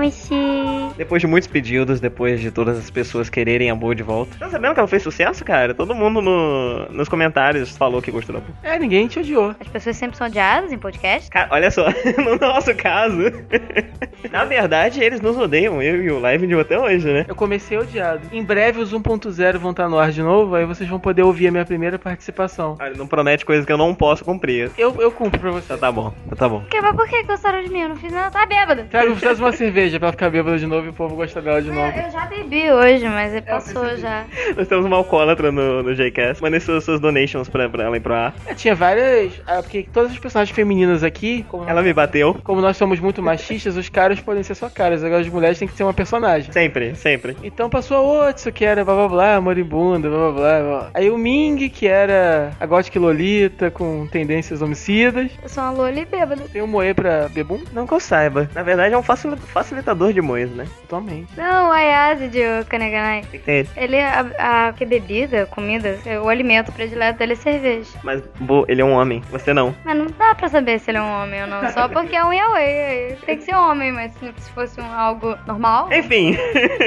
Oxi. Depois de muitos pedidos, depois de todas as pessoas quererem a Boa de volta. Tá sabendo que ela fez sucesso, cara? Todo mundo nos comentários falou que gostou da Boa. Ninguém te odiou. As pessoas sempre são odiadas em podcast? Cara, olha só, no nosso caso, na verdade, eles nos odeiam, eu e o Live de até hoje, né? Eu comecei odiado. Em breve os 1.0 vão estar no ar de novo, aí vocês vão poder ouvir a minha primeira participação. Olha, não promete coisas que eu não posso cumprir. Eu cumpro pra você. Tá bom, tá bom. Mas por que gostaram de mim? Eu não fiz nada, tá bêbada. Traz uma cerveja pra ela ficar bêbada de novo e o povo gostar dela de novo. Eu já bebi hoje, mas passou já. Nós temos uma alcoólatra no Jcast. Mandei suas donations pra ela ir pro ar. Tinha várias... porque todas as personagens femininas aqui... Ela me bateu. Como nós somos muito machistas, os caras podem ser só caras. Agora as mulheres têm que ser uma personagem. Sempre, sempre. Então passou a Otsu, que era blá blá blá, moribunda, blá blá blá, blá. Aí o Ming, que era a Gothic Lolita, com tendências homicidas. Eu sou uma loli bêbada. Tem o Moe pra Bebum? Não que eu saiba. Na verdade é um facilitador de moes, né? Totalmente. Não, o Ayase de Kaneganai. O que tem ele? Ele, que bebida, comida, o alimento predileto dele é cerveja. Mas, ele é um homem, você não. Mas não dá pra saber se ele é um homem ou não, só porque é um yaoi. Tem que ser homem, mas se fosse algo normal... Enfim.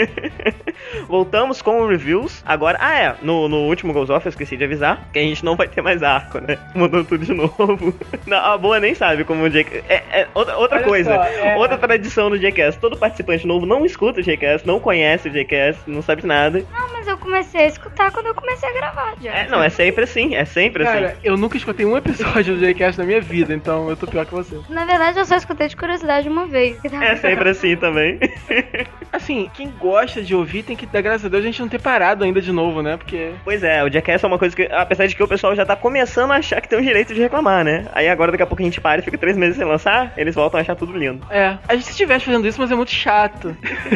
Voltamos com reviews. Agora, no último Goes Off eu esqueci de avisar que a gente não vai ter mais arco, né? Mudou tudo de novo. Não, a Boa nem sabe como o Jcast... outra coisa, outra tradição do Jcast. Todo participante novo não escuta o Jcast, não conhece o Jcast, não sabe de nada. Não, mas eu comecei a escutar quando eu comecei a gravar já. É sempre assim, Cara, eu nunca escutei um episódio do Jcast na minha vida, então eu tô pior que você. Na verdade, eu só escutei de curiosidade uma vez. É sempre assim também. Assim, quem gosta de ouvir tem que dar graças a Deus a gente não ter parado ainda de novo, né? Porque... Pois é, o Jcast é uma coisa que, apesar de que o pessoal já tá começando a achar que tem o direito de reclamar, né? Aí agora daqui a pouco a gente para e fica 3 meses sem lançar, eles voltam a achar tudo lindo. A gente se estivesse fazendo isso, mas é muito chato.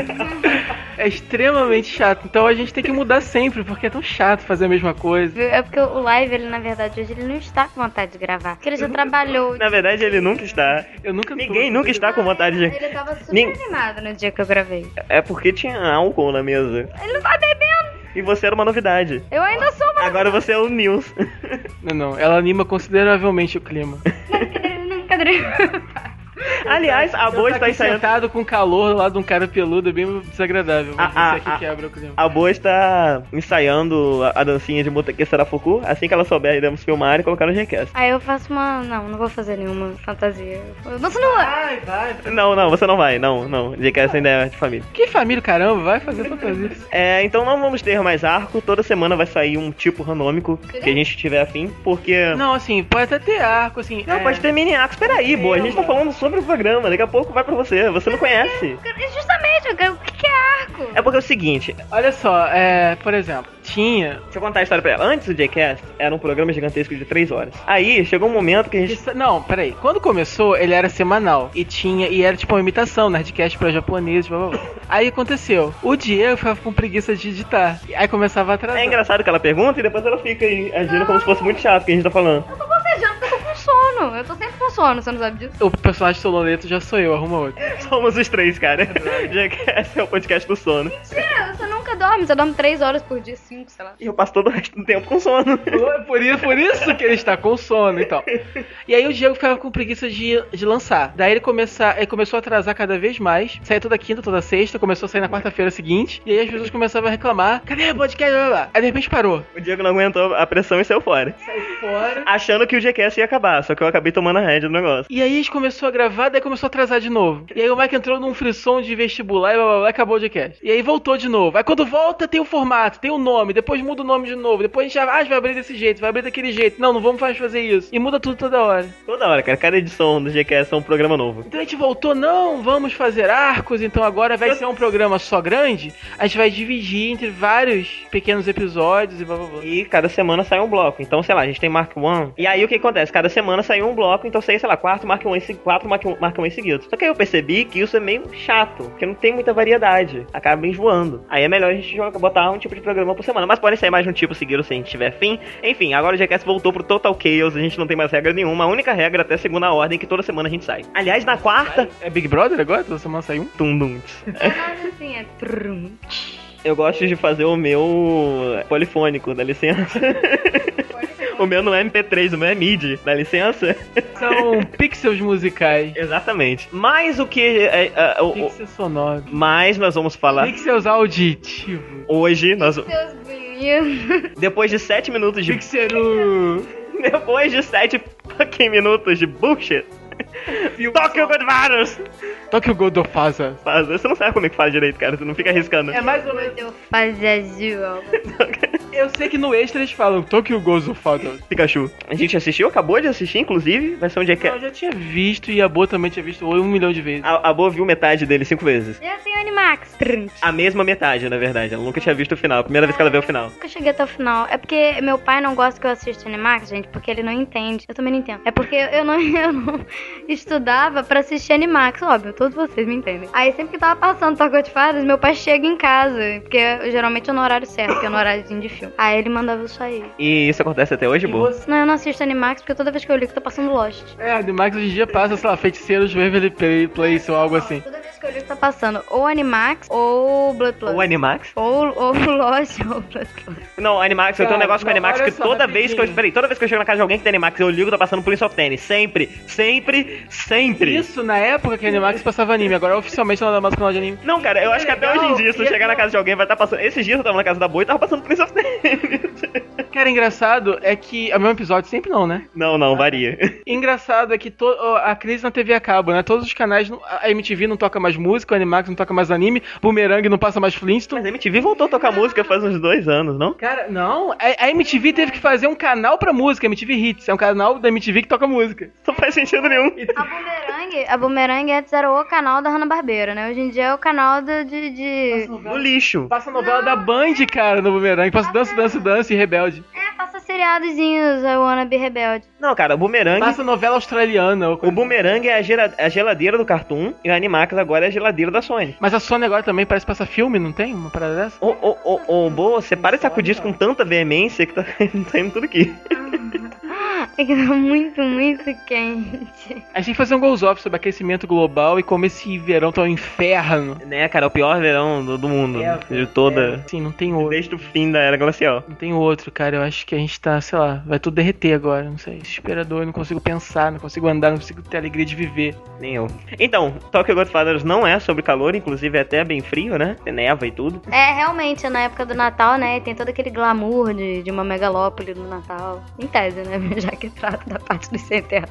É extremamente chato. Então a gente tem que mudar sempre, porque é tão chato fazer a mesma coisa. É porque o Live, ele na verdade, hoje ele não está com vontade de gravar. Porque ele já trabalhou. Na verdade, ele nunca está. Ninguém nunca está com vontade de... Ele tava super animado no dia que eu gravei. É porque tinha álcool na mesa. Ele não tá bebendo. E você era uma novidade. Eu ainda sou uma Agora você é o Nils. Não, ela anima consideravelmente o clima. Cadê? Aliás, a Boa está ensaiando... sentado com calor do lado de um cara peludo, é bem desagradável. Aqui quebra o clima. A Boa está ensaiando a dancinha de Mutake Sarafuku. Assim que ela souber, iremos filmar e colocar no Gcast. Aí eu faço uma... Não vou fazer nenhuma fantasia. Você não vai. Não, você não vai. Não. Gcast ainda é de família. Que família, caramba, vai fazer fantasia. Então não vamos ter mais arco. Toda semana vai sair um tipo ranômico que a gente tiver afim, porque... Não, assim, pode até ter arco, assim... Não, pode ter mini arcos. Peraí, Boa, a gente tá falando sobre o programa. Daqui a pouco vai pra você não conhece. Justamente, o que é arco? É porque é o seguinte... Olha só, por exemplo, tinha... Deixa eu contar a história pra ela. Antes do Jcast, era um programa gigantesco de 3 horas. Aí, chegou um momento que a gente... Não, peraí. Quando começou, ele era semanal. E era tipo uma imitação, Nerdcast pra japoneses, blá blá blá. Aí aconteceu. O Diego ficava com preguiça de editar. Aí começava a atrasar. É engraçado que ela pergunta e depois ela fica aí, agindo como se fosse muito chato o que a gente tá falando. Eu tô bocejando porque eu tô com sono. Eu tô sempre com sono, você não sabe disso? O personagem sonoleto já sou eu, arruma outro. Somos os 3, cara. Jcast é o podcast do sono. Mentira, você nunca dorme. Você dorme 3 horas por dia, 5, sei lá. E eu passo todo o resto do tempo com sono. Por isso que ele está com sono e tal. E aí o Diego ficava com preguiça de lançar. Daí ele começou a atrasar cada vez mais. Saía toda quinta, toda sexta. Começou a sair na quarta-feira seguinte. E aí as pessoas começavam a reclamar. Cadê o podcast? Aí de repente parou. O Diego não aguentou a pressão e saiu fora. Achando que o Gcast ia acabar. Só que eu acabei tomando a rédea do negócio. E aí a gente começou a gravar, daí começou a atrasar de novo. E aí o Mike entrou num frisson de vestibular e blá blá blá, acabou o Gcast. E aí voltou de novo. Aí quando volta tem o formato, tem o nome. Depois muda o nome de novo. Depois a gente vai abrir desse jeito, vai abrir daquele jeito. Não vamos mais fazer isso. E muda tudo toda hora. Toda hora, cara. Cada edição do Gcast é um programa novo. Então a gente voltou, não, vamos fazer arcos. Então agora vai ser um programa só grande. A gente vai dividir entre vários pequenos episódios e blá blá blá. E cada semana sai um bloco. Então, sei lá, a gente tem Mark 1. E aí o que acontece? Cada semana sai um bloco. Então sai, sei lá, 4 Mark 1 seguidos. Só que aí eu percebi que isso é meio chato. Porque não tem muita variedade. Acaba enjoando. Aí é melhor a gente botar um tipo de programa por semana. Mas pode sair mais de um tipo seguido se a gente tiver fim. Enfim, agora o Jcast voltou pro Total Chaos. A gente não tem mais regra nenhuma. A única regra até segunda ordem que toda semana a gente sai. Aliás, na quarta... É Big Brother agora? Toda semana sai um? Tundum. Assim, é trum. Eu gosto de fazer o meu polifônico, dá licença. O meu não é MP3, o meu é MIDI, dá licença? São pixels musicais. Exatamente. Mais o que... Pixels sonoros. Mas nós vamos falar... Pixels auditivos. Hoje, nós... Seus bonitos. Depois de 7 minutos de... Pixeru. Depois de 7 fucking minutos de bullshit... Tokyo Godfathers! Tokyo Godfathers. Você não sabe como é que fala direito, cara. Você não fica arriscando. É mais ou menos. Eu fazia azul. Eu sei que no extra eles falam Tokyo Godfathers. Pikachu. A gente assistiu, acabou de assistir, inclusive. Vai ser um dia que... Eu já tinha visto e a Boa também tinha visto 1 milhão de vezes. A Boa viu metade dele 5 vezes. Eu tenho Animax. A mesma metade, na verdade. Ela nunca tinha visto o final. A primeira vez que ela viu o final. Nunca cheguei até o final. É porque meu pai não gosta que eu assista Animax, gente, porque ele não entende. Eu também não entendo. É porque eu não estudava pra assistir Animax, óbvio, todos vocês me entendem. Aí sempre que tava passando Tokyo Godfathers, meu pai chega em casa, porque geralmente é no horário certo, que é no horáriozinho de filme. Aí ele mandava eu sair. E isso acontece até hoje, Boa? Não, eu não assisto Animax, porque toda vez que eu ligo tá passando Lost. É, a Animax hoje em dia passa, sei lá, Feiticeiros Waverly Place ou algo assim. Toda vez que eu ligo tá passando ou Animax ou Blood Plus. Ou Animax? Ou Lost ou Blood Plus. Não, Animax, eu tenho um negócio com Animax que só, toda vez que eu... Peraí, toda vez que eu chego na casa de alguém que tem Animax, eu ligo, tá passando Prince of Tennis. Sempre. Isso na época que a Animax passava anime, agora oficialmente não dá mais canal de anime. Não, cara, eu acho que até hoje em dia, se tu chegar na casa de alguém, vai estar passando... Esses dias eu tava na casa da Boa e tava passando Prince of Tennis. Cara, engraçado é que... É o mesmo episódio sempre não, né? Não, varia. Engraçado é que a crise na TV a cabo, né? Todos os canais... A MTV não toca mais música, a Animax não toca mais anime, Boomerang não passa mais Flintstone. Mas a MTV voltou a tocar música faz uns 2 anos, não? Cara, não. A MTV teve que fazer um canal pra música, MTV Hits. É um canal da MTV que toca música. Não faz sentido nenhum. A Boomerang antes era o canal da Hanna-Barbera, né? Hoje em dia é o canal Do lixo. Passa a novela da Band, cara, no Boomerang. Passa Dança e Rebelde. passa seriadozinhos, I Wanna Be Rebelde. Não, cara, o Boomerang... Passa novela australiana. O Boomerang é a geladeira do Cartoon e a Animax agora é a geladeira da Sony. Mas a Sony agora também parece passar filme, não tem? Uma parada dessa? Boa, você para de sacudir isso com tanta veemência que tá saindo tudo aqui. É que tá muito, muito quente. A gente tem que fazer um goals off sobre aquecimento global e como esse verão tá um inferno. Né, cara, é o pior verão do mundo. De toda... Sim, não tem outro. Desde o fim da Era Glacial. Não tem outro, cara. Eu acho que a gente tá, sei lá, vai tudo derreter agora. Não sei, desesperador. Eu não consigo pensar, não consigo andar, não consigo ter a alegria de viver. Nem eu. Então, Tokyo Godfathers não é sobre calor, inclusive é até bem frio, né? Tem neva e tudo. É, realmente, na época do Natal, né? Tem todo aquele glamour de uma megalópole no Natal. Em tese, né? Já que trata da parte do sem teto.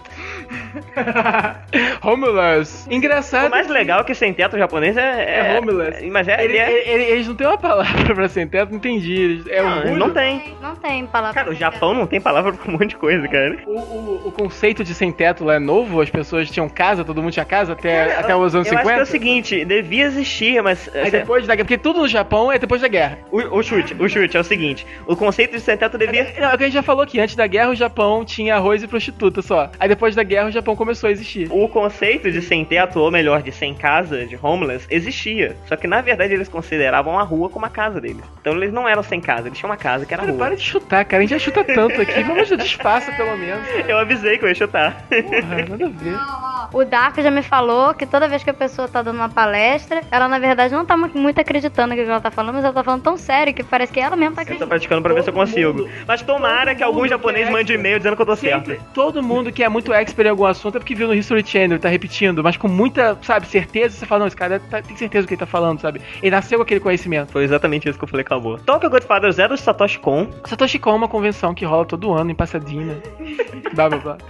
Homeless. Engraçado. O mais legal é que sem teto japonês é homeless. Mas eles não têm uma palavra pra sem teto, não entendi. Não tem. Não tem palavra. Cara, o Japão não tem palavra pra um monte de coisa, cara. O conceito de sem teto lá é novo? As pessoas tinham casa, todo mundo tinha casa até os anos 50? Eu acho que é o seguinte, devia existir, mas... Aí depois da guerra, porque tudo no Japão é depois da guerra. O chute é o seguinte, o conceito de sem teto devia... Não, é o que a gente já falou aqui, antes da guerra o Japão tinha arroz e prostituta só. Aí depois da guerra o Japão começou a existir. O conceito de sem teto, ou melhor, de sem casa, de homeless, existia. Só que na verdade eles consideravam a rua como a casa deles. Então eles não eram sem casa, eles tinham uma casa que era a rua. Para de chutar, cara, a gente já chuta tanto aqui, vamos disfarça pelo menos. Eu avisei que eu ia chutar. Porra, nada a ver. O Dark já me falou que toda vez que a pessoa tá dando uma palestra, ela na verdade não tá muito acreditando no que ela tá falando, mas ela tá falando tão sério que parece que ela mesma tá Eu tô acreditando. praticando pra ver se eu consigo. Mas tomara que algum japonês mande um e-mail dizendo que eu tô certo. Todo mundo que é muito expert em algum assunto é porque viu no History Channel, tá repetindo, mas com muita, sabe, certeza, você fala, não, esse cara tem certeza do que ele tá falando, sabe? Ele nasceu com aquele conhecimento. Foi exatamente isso que eu falei com a boa. Tokyo Godfathers é do Satoshi Kon. Satoshi Kon é uma convenção que rola todo ano em Pasadena. Blá, blá, blá.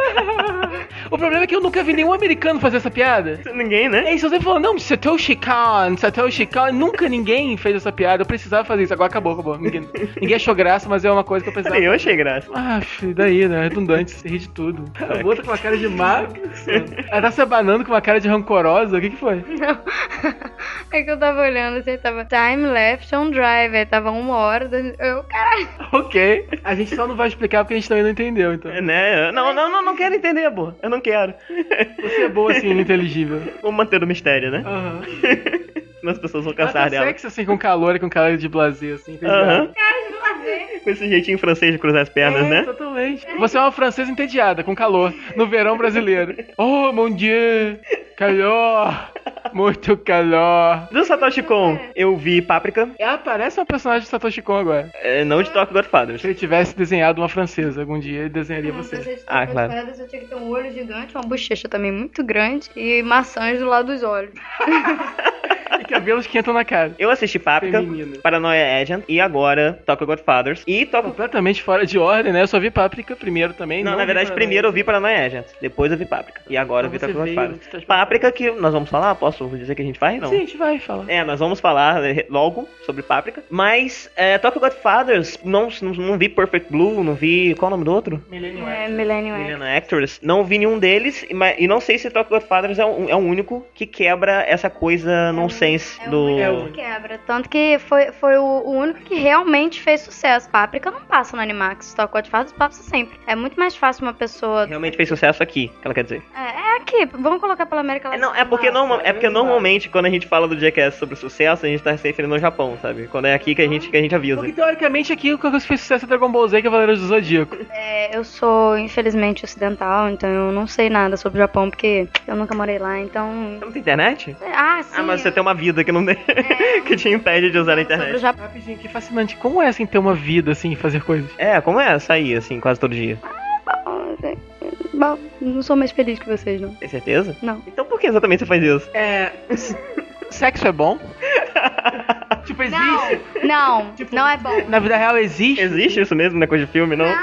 O problema é que eu nunca vi nenhum americano fazer essa piada. Ninguém, né? É isso, você falou, não, Satoshi Kon. Nunca ninguém fez essa piada. Eu precisava fazer isso. Agora acabou. Ninguém achou graça, mas é uma coisa que eu precisava. Eu achei graça. Ah, filho, daí, né? Redundante, você ri de tudo. A outra com uma cara de mago. Ela tá se abanando com uma cara de rancorosa. O que foi? Não. É que eu tava olhando, assim, tava time left on drive, aí tava 1 hora, eu, caralho. Ok. A gente só não vai explicar porque a gente também não entendeu, então. Né? Não quero entender, boa. Eu não quero. Você é boa assim, ininteligível. Vamos manter o mistério, né? Aham. Senão as pessoas vão cansar dela. Sexy assim, com calor e com cara de blazer, assim, entendeu? Cara de lazer. Com esse jeitinho francês de cruzar as pernas, né? Totalmente. Você é uma francesa entediada, com calor, no verão brasileiro. Oh, mon Dieu, calor. Muito calor. Do Satoshi Kon, eu vi Páprica, Ela parece uma personagem de Satoshi Kon agora. não de Tokyo Godfathers. Se ele tivesse desenhado uma francesa algum dia, ele desenharia Pra você. ser Ah, claro. Godfathers, eu tinha que ter um olho gigante, uma bochecha também muito grande e maçãs do lado dos olhos. E cabelos que entram na cara. Eu assisti Páprica, Feminino. Paranoia Agent e agora Tokyo Godfathers. E Tokyo... Completamente fora de ordem, né? Eu só vi Páprica primeiro também. Não, na vi verdade, Paranoia. primeiro eu vi Paranoia Agent, depois eu vi Páprica. E agora eu vi Então Tokyo você Godfathers. veio- Páprica que nós vamos falar? Posso dizer que a gente vai? Não. Sim, a gente vai falar. Nós vamos falar logo sobre Páprica. Mas Tokyo Godfathers, não vi Perfect Blue, não vi... Qual é o nome do outro? Millennium Millennium X. Millennium Actors. Não vi nenhum deles, e não sei se Tokyo Godfathers é o único que quebra essa coisa nonsense do... É o único que quebra. Tanto que foi o único que realmente fez sucesso. Páprica não passa no Animax. Tokyo Godfathers passa sempre. É muito mais fácil uma pessoa... Realmente fez sucesso aqui, que ela quer dizer. É aqui. Vamos colocar pela América Latina. É porque normalmente quando a gente fala do Jackass sobre sucesso, a gente tá se referindo ao Japão, sabe? Quando é aqui que a gente avisa. Porque teoricamente aqui o que fez sucesso é Dragon Ball Z, que é Cavaleiros do Zodíaco. Eu sou, infelizmente, ocidental, então eu não sei nada sobre o Japão, porque eu nunca morei lá, então... Você não tem internet? Sim. Mas você tem uma vida que não tem... que te impede de usar a Sobre o internet. Japão. Rapidinho, que fascinante. Como é assim ter uma vida assim e fazer coisas? Como é sair assim quase todo dia? Bom, não sou mais feliz que vocês, não. Tem certeza? Não. Então por que exatamente você faz isso? Sexo é bom? Tipo, existe? Não, não é bom. Na vida real existe? Existe isso mesmo, não é coisa de filme, não?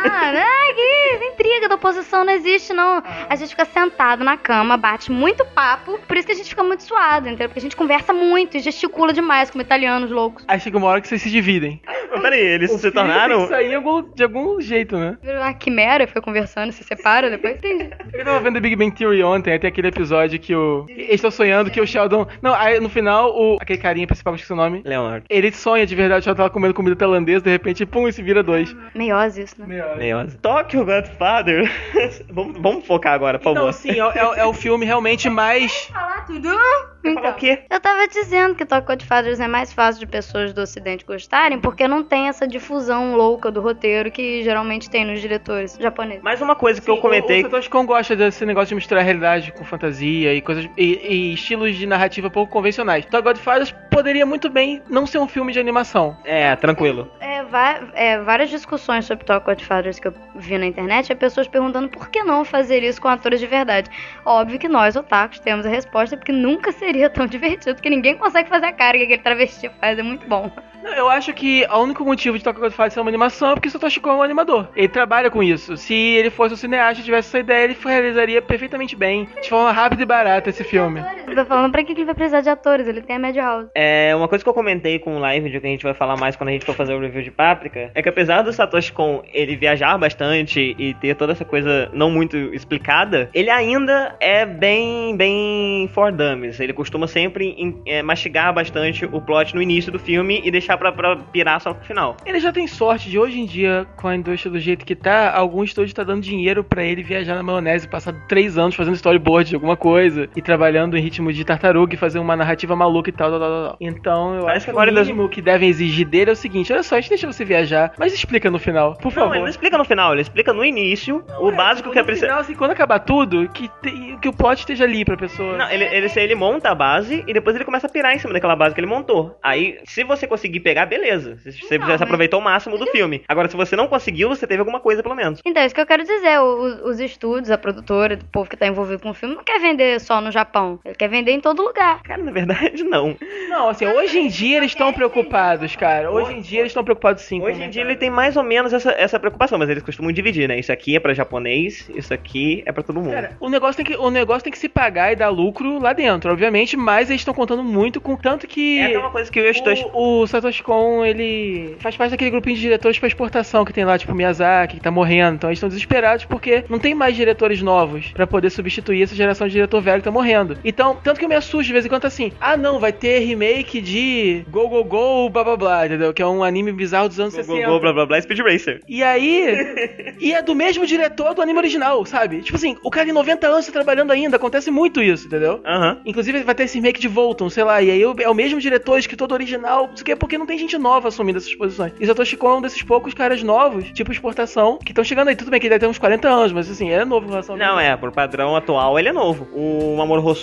Que intriga da oposição não existe, não. A gente fica sentado na cama, bate muito papo, por isso que a gente fica muito suado, entendeu? Porque a gente conversa muito e gesticula demais como italianos loucos. Aí chega uma hora que vocês se dividem. Mas peraí, eles se Tem tornaram... que sair de algum jeito, né? Virou uma quimera, fica conversando, se separa, depois entendi. Eu tava vendo The Big Bang Theory ontem, aí tem aquele episódio que eles estão sonhando que o Sheldon... Não, aí no final, aquele carinha principal, esqueci o nome. Leonardo. Ele sonha de verdade, o Sheldon tava comendo comida tailandesa, de repente, pum, e se vira 2. Meiose isso, né? Meiose. Tokyo Godfather. vamos focar agora, por Então, favor. sim, é o filme realmente mais... Falar tudo. Falar o quê? Eu tava dizendo que Tokyo Godfathers é mais fácil de pessoas do ocidente gostarem, porque não tem essa difusão louca do roteiro que geralmente tem nos diretores japoneses. Mais uma coisa que eu comentei... O Satoshi Kon gosta desse negócio de misturar realidade com fantasia e coisas e estilos de narrativa pouco convencionais. Tokyo Godfathers poderia muito bem não ser um filme de animação. Tranquilo. Várias discussões sobre Tokyo Godfathers que eu vi na internet, pessoas perguntando por que não fazer isso com atores de verdade. Óbvio que nós, otakus, temos a resposta, porque nunca seria tão divertido, porque ninguém consegue fazer a cara que aquele travesti faz, é muito bom. Não, eu acho que o único motivo de Tokyo Godfathers ser uma animação é porque o Satoshi Kon é um animador. Ele trabalha com isso. Se ele fosse um cineasta e tivesse essa ideia, ele realizaria perfeitamente bem, de forma rápida e barata, esse filme. Você tá falando pra que ele vai precisar de atores? Ele tem a Madhouse. Uma coisa que eu comentei com o live, de que a gente vai falar mais quando a gente for fazer o review de Páprica, é que apesar do Satoshi Kon ele viajar bastante e ter toda essa coisa não muito explicada, ele ainda é bem for dummies. Ele costuma sempre mastigar bastante o plot no início do filme e deixar pra pirar só no final. Ele já tem sorte de hoje em dia, com a indústria do jeito que tá, algum estúdio tá dando dinheiro pra ele viajar na maionese, passar 3 anos fazendo storyboard de alguma coisa e trabalhando em ritmo de tartaruga e fazer uma narrativa maluca e tal. Então eu acho que o mínimo que devem exigir dele é o seguinte: olha só, a gente deixa você viajar, mas explica no final, por favor. Não, ele não explica no final, ele explica no início o básico que é preciso. Assim, quando acabar tudo, que o plot esteja ali pra pessoa. Não, ele monta a base e depois ele começa a pirar em cima daquela base que ele montou. Aí, se você conseguir pegar, beleza. Você já aproveitou o máximo do filme. Agora, se você não conseguiu, você teve alguma coisa, pelo menos. Então, isso que eu quero dizer. Os estúdios, a produtora, o povo que tá envolvido com o filme, não quer vender só no Japão. Ele quer vender em todo lugar. Cara, na verdade, não. Não, assim, hoje em dia eles estão preocupados, cara. Hoje em dia eles estão preocupados sim. Hoje em dia ele tem mais ou menos essa preocupação, mas eles costumam dividir, né? Isso aqui é pra japonês, isso aqui é pra todo mundo. Cara, o negócio tem que se pagar e dar lucro lá dentro, obviamente, mas eles estão contando muito com tanto que... É uma coisa que eu estou... O Satoshi Kon, ele faz parte daquele grupinho de diretores pra exportação que tem lá, tipo Miyazaki, que tá morrendo. Então eles estão desesperados porque não tem mais diretores novos pra poder substituir essa geração de diretor velho que tá morrendo. Então, tanto que eu me assusto de vez em quando assim, não, vai ter remake de Go Go Go, blá blá blá, entendeu? Que é um anime bizarro dos anos 60. Go Go, blá blá blá, Speed Racer. E aí, e é do mesmo diretor do anime original, sabe? Tipo assim, o cara em 90 anos tá trabalhando ainda, acontece muito isso, entendeu? Inclusive vai ter esse remake de Volton, sei lá, e aí é o mesmo diretor, escritor do original, não sei o que, porque não tem gente nova assumindo essas posições. E Satoshi Kon é um desses poucos caras novos, tipo exportação, que estão chegando aí. Tudo bem que ele deve ter uns 40 anos, mas assim, é novo em relação Não, por padrão atual ele é novo. O Mamoru Hosoda também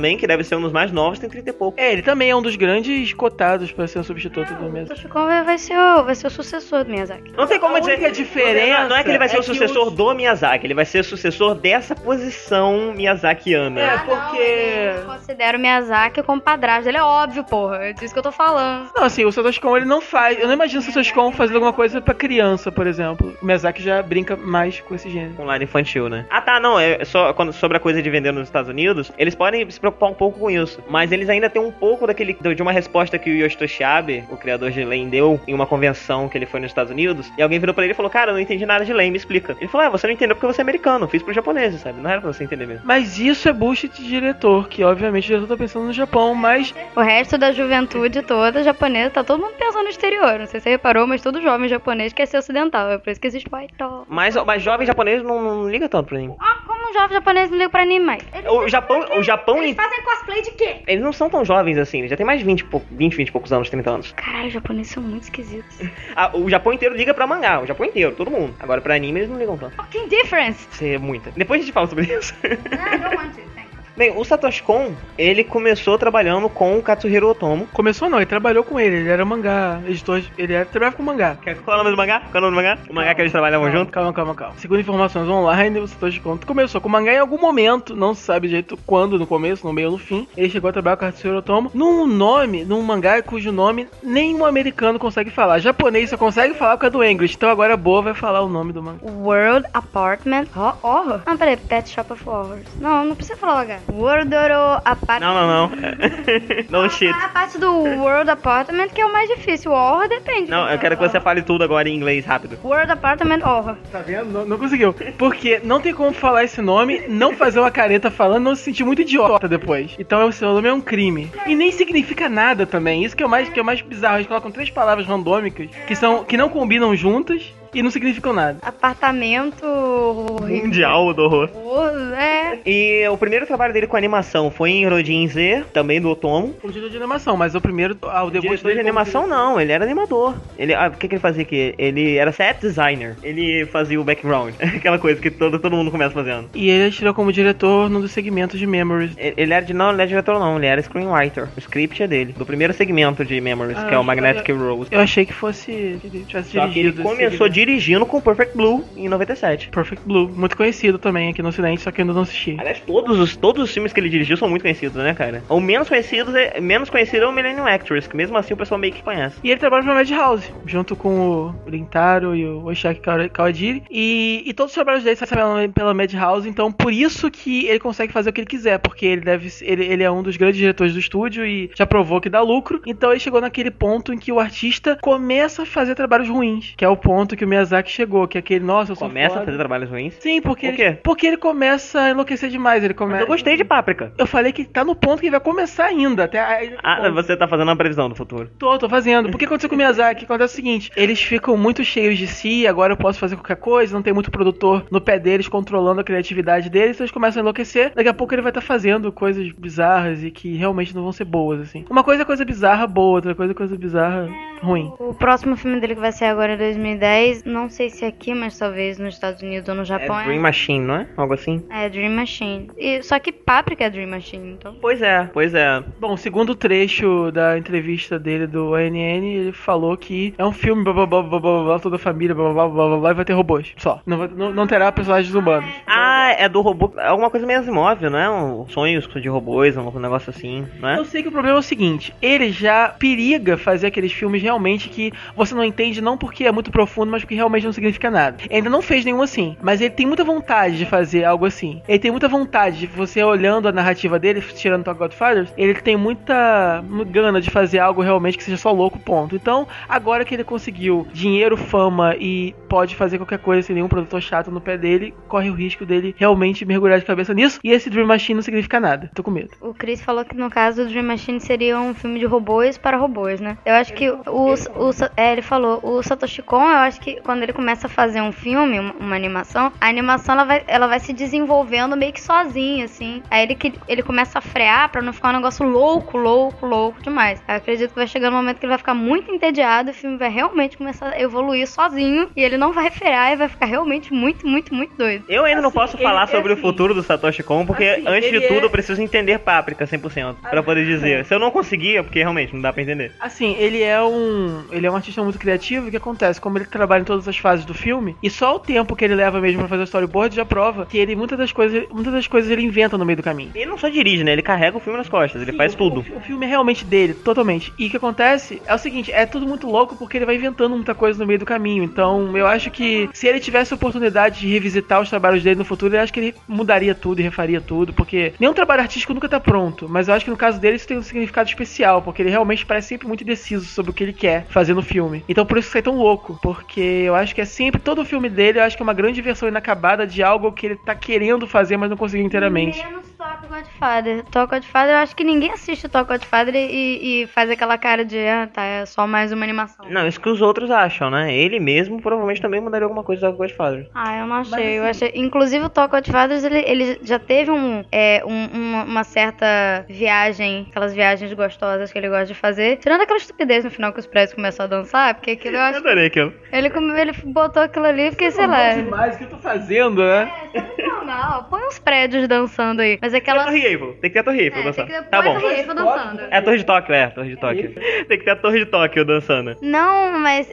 também, que deve ser um dos mais novos, tem 30 e pouco. Ele também é um dos grandes cotados pra ser um substituto do O Miyazaki. Satoshi Kon vai ser o sucessor do Miyazaki. Não tem como A dizer. única diferença Não é que ele vai ser é o que sucessor os- do Miyazaki, ele vai ser o sucessor dessa posição miyazakiana. É, porque... Eu considero o Miyazaki como padrasto dele, é óbvio, porra. É disso que eu tô falando. Não, assim, o Satoshi Kon, ele não faz... Eu não imagino o Satoshi Kon fazendo alguma coisa pra criança, por exemplo. O Miyazaki já brinca mais com esse gênero. Com lar infantil, né? Ah, tá, não, é só sobre a coisa de vender nos Estados Unidos, eles podem se preocupar um pouco com isso, mas eles ainda têm um pouco de uma resposta que o Yoshitoshi Abe, o criador de Lane, deu em uma convenção que ele foi nos Estados Unidos, e alguém virou pra ele e falou, cara, eu não entendi nada de Lane, me explica. Ele falou, você não entendeu porque você é americano, fiz pro japoneses, sabe? Não era pra você entender mesmo. Mas isso é bullshit de diretor, que obviamente o diretor tá pensando no Japão, mas... O resto da juventude toda japonesa, tá todo mundo pensando no exterior. Não sei se você reparou, mas todo jovem japonês quer ser ocidental. É por isso que existe o Aito. Mas jovem japonês não liga tanto pra anime. Ah, como um jovem japonês não liga pra anime mais? O Japão... Eles fazem cosplay de quê? Eles não são tão jovens assim, eles já tem mais de 20 e poucos anos, 30 anos. Caralho, os japoneses são muito esquisitos. O Japão inteiro liga pra mangá, o Japão inteiro, todo mundo. Agora pra anime eles não ligam tanto. Fucking difference! Isso é muita. Depois a gente fala sobre isso. I don't want to, thanks. Bem, o Satoshi Kon, ele começou trabalhando com o Katsuhiro Otomo. Começou não, ele trabalhou com ele era mangá, editor, trabalhava com mangá. Qual é o nome do mangá? Qual é o nome do mangá? O mangá que eles trabalhavam junto? Calma. Segundo informações online, o Satoshi Kon começou com mangá em algum momento, não se sabe direito quando, no começo, no meio ou no fim. Ele chegou a trabalhar com o Katsuhiro Otomo num mangá cujo nome nenhum americano consegue falar. Japonês só consegue falar por causa do English, então agora a Boa vai falar o nome do mangá. World Apartment Horror? Não, peraí, Pet Shop of Horrors. Não precisa falar o H. World Apartment. Não. Não shit. A parte do World Apartment que é o mais difícil. O Horror depende. Não, eu quero que você fale tudo agora em inglês, rápido. World Apartment Horror. Tá vendo? Não conseguiu. Porque não tem como falar esse nome, não fazer uma careta falando, não se sentir muito idiota depois. Então o seu nome é um crime. E nem significa nada também. Isso que é o mais bizarro. Eles colocam 3 palavras randômicas que não combinam juntas e não significam nada. Apartamento Mundial do horror. É. E o primeiro trabalho dele com animação foi em Rodin Z, também do Otomo. Como diretor de animação, mas o primeiro, o debut Diretor de animação não, ele era animador. O que ele fazia aqui? Ele era set designer. Ele fazia o background, aquela coisa que todo mundo começa fazendo. E ele tirou como diretor num dos segmentos de Memories. Ele era não é diretor não, ele era screenwriter. O script é dele, do primeiro segmento de Memories, que é o Magnetic Rose. Eu achei que fosse que ele tivesse Só que ele dirigido. começou dirigindo com Perfect Blue em 97. Perfect Blue, muito conhecido também aqui no ocidente, só que eu ainda não assisti. Aliás, todos os filmes que ele dirigiu são muito conhecidos, né, cara? O menos conhecido é o Millennium Actress, que mesmo assim o pessoal meio que conhece. E ele trabalha pra Madhouse, junto com o Rintaro e o Oshaki Kawajiri. E todos os trabalhos dele saem pela Madhouse, então por isso que ele consegue fazer o que ele quiser, porque ele é um dos grandes diretores do estúdio e já provou que dá lucro. Então ele chegou naquele ponto em que o artista começa a fazer trabalhos ruins, que é o ponto que o Miyazaki chegou, que é aquele, nossa, eu sou Começa foda. a fazer trabalhos ruins? Sim, porque Por quê? porque ele começa a enlouquecer demais, ele Mas começa... eu gostei de Páprica. Eu falei que tá no ponto que ele vai começar ainda, até Ah, você tá fazendo uma previsão do futuro. Tô fazendo. Porque aconteceu com o Miyazaki? Acontece o seguinte, eles ficam muito cheios de si, agora eu posso fazer qualquer coisa, não tem muito produtor no pé deles controlando a criatividade deles, então eles começam a enlouquecer, daqui a pouco ele vai estar fazendo coisas bizarras e que realmente não vão ser boas, assim. Uma coisa é coisa bizarra boa, outra coisa é coisa bizarra ruim. O próximo filme dele que vai ser agora em 2010, não sei se aqui, mas talvez nos Estados Unidos ou no Japão. É Dream Machine, não é? Algo assim? É Dream Machine. Só que Páprica é Dream Machine, então. Pois é. Bom, segundo o trecho da entrevista dele do ANN, ele falou que é um filme blá blá blá blá blá blá, toda a família blá blá blá blá blá, e vai ter robôs, só. Não terá personagens humanos. Ah, é do robô. Alguma coisa meio imóvel, não é? Sonhos de robôs, um negócio assim, não é? Eu sei que o problema é o seguinte, ele já periga fazer aqueles filmes realmente que você não entende, não porque é muito profundo, mas porque realmente não significa nada. Ele ainda não fez nenhum assim, mas ele tem muita vontade de fazer algo assim. Ele tem muita vontade de, você olhando a narrativa dele, tirando Talk Godfathers, ele tem muita gana de fazer algo realmente que seja só louco, ponto. Então, agora que ele conseguiu dinheiro, fama e pode fazer qualquer coisa sem nenhum produtor chato no pé dele, corre o risco dele realmente mergulhar de cabeça nisso, e esse Dream Machine não significa nada. Tô com medo. O Chris falou que no caso o Dream Machine seria um filme de robôs para robôs, né? Eu acho que ele falou, o Satoshi Kon, eu acho que quando ele começa a fazer um filme, uma animação, a animação ela vai se desenvolvendo meio que sozinha, assim. Aí ele começa a frear pra não ficar um negócio louco demais. Eu acredito que vai chegar no momento que ele vai ficar muito entediado e o filme vai realmente começar a evoluir sozinho e ele não vai frear e vai ficar realmente muito, muito, muito doido. Eu ainda não Assim, posso falar ele é sobre o assim. futuro do Satoshi Kon, porque Assim, antes de ele tudo é- eu preciso entender Páprica 100%, pra poder dizer. Se eu não conseguir, é porque realmente não dá pra entender. Assim, ele é um artista muito criativo. O que acontece? Como ele trabalha em todas as fases do filme, e só o tempo que ele leva mesmo pra fazer o storyboard já prova que ele muitas das coisas ele inventa no meio do caminho. Ele não só dirige, né? Ele carrega o filme nas costas, ele faz tudo. O filme é realmente dele, totalmente. E o que acontece é o seguinte, é tudo muito louco porque ele vai inventando muita coisa no meio do caminho. Então, eu acho que se ele tivesse a oportunidade de revisitar os trabalhos dele no futuro, eu acho que ele mudaria tudo e refaria tudo, porque nenhum trabalho artístico nunca tá pronto. Mas eu acho que no caso dele isso tem um significado especial, porque ele realmente parece sempre muito indeciso sobre o que ele quer fazer no filme. Então por isso que sai tão louco, porque eu acho que é sempre, todo o filme dele, eu acho que é uma grande versão inacabada de algo que ele tá querendo fazer, mas não conseguiu inteiramente. Menos Tokyo Godfather. Tokyo Godfather, eu acho que ninguém assiste o Tokyo Godfather e faz aquela cara de, tá, é só mais uma animação. Não, isso que os outros acham, né? Ele mesmo provavelmente também mudaria alguma coisa do Godfather. Ah, eu não achei. Mas, Eu assim, achei. Inclusive o Tokyo Godfather, ele já teve uma certa viagem, aquelas viagens gostosas que ele gosta de fazer. Tirando aquela estupidez no final que os prédios começam a dançar, porque aquilo eu Eu acho. adorei aquilo. Ele botou aquilo ali porque, sei lá. Demais, o que eu tô fazendo, né? Não, põe uns prédios dançando aí. Mas Tem que ter a aquela. Torre Eiffel. Tem que ter a Torre Eiffel dançando. Tá bom. dançando. É a Torre de Tóquio, a Torre de Tóquio. Tem que ter a Torre de Tóquio dançando. Não, mas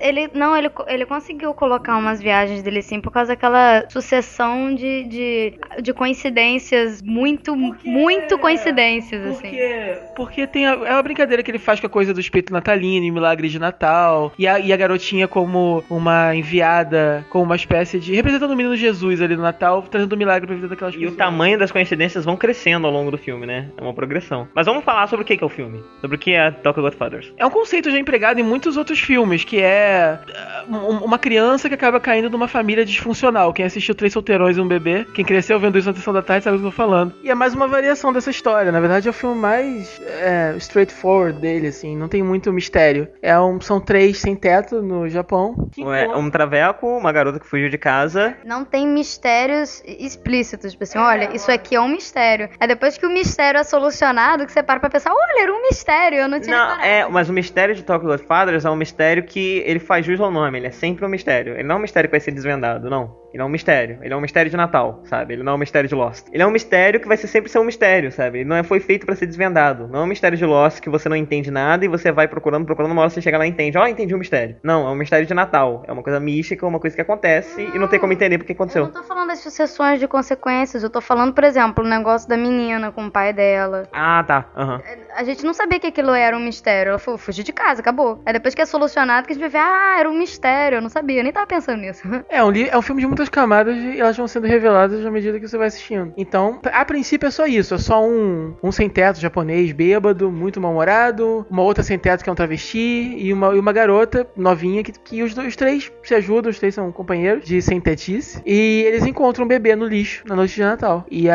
ele conseguiu colocar umas viagens dele sim, por causa daquela sucessão de coincidências, muito coincidências, assim. Porque é uma brincadeira que ele faz com a coisa do espírito natalino e milagres de Natal. E a garotinha como uma enviada, como uma espécie de... representando o menino Jesus ali no Natal, trazendo um milagre pra vida daquelas E pessoas. o tamanho das coincidências vão crescendo ao longo do filme, né? É uma progressão. Mas vamos falar sobre o que é o filme. Sobre o que é Tokyo Godfathers. É um conceito já empregado em muitos outros filmes, que é uma criança que acaba caindo numa família disfuncional. Quem assistiu Três Solteirões e um Bebê, quem cresceu vendo isso na Sessão da Tarde sabe o que eu tô falando. E é mais uma variação dessa história. Na verdade é o filme mais straightforward dele, assim, não tem muito mistério. São três sem teto no Japão. Um traveco, uma garota que fugiu de casa. Não tem mistérios explícitos, tipo assim, olha, isso aqui é um mistério. É depois que o mistério é solucionado que você para pra pensar, olha, era um mistério, eu não tinha reparado. Mas o mistério de Tokyo Godfathers é um mistério que ele faz jus ao nome, ele é sempre um mistério. Ele não é um mistério que vai ser desvendado, não. Ele é um mistério. Ele é um mistério de Natal, sabe? Ele não é um mistério de Lost. Ele é um mistério que vai sempre ser um mistério, sabe? Ele não foi feito pra ser desvendado. Não é um mistério de Lost que você não entende nada e você vai procurando, uma hora você chega lá e entende. Entendi o mistério. Não, é um mistério de Natal. É uma coisa mística, uma coisa que acontece e não tem como entender porque Eu aconteceu. não tô falando das sucessões de consequências, eu tô falando, por exemplo, o negócio da menina com o pai dela. Ah, tá. Aham. A gente não sabia que aquilo era um mistério. Ela falou, fugir de casa, acabou. Aí depois que é solucionado, que a gente vai ver, era um mistério. Eu não sabia, eu nem tava pensando nisso. É um filme de muitas camadas e elas vão sendo reveladas à medida que você vai assistindo. Então, a princípio é só isso. É só um sem-teto japonês bêbado, muito mal-humorado, uma outra sem-teto que é um travesti e uma garota novinha que os três se ajudam, os três são companheiros de sem-tetice. E eles encontram um bebê no lixo na noite de Natal. E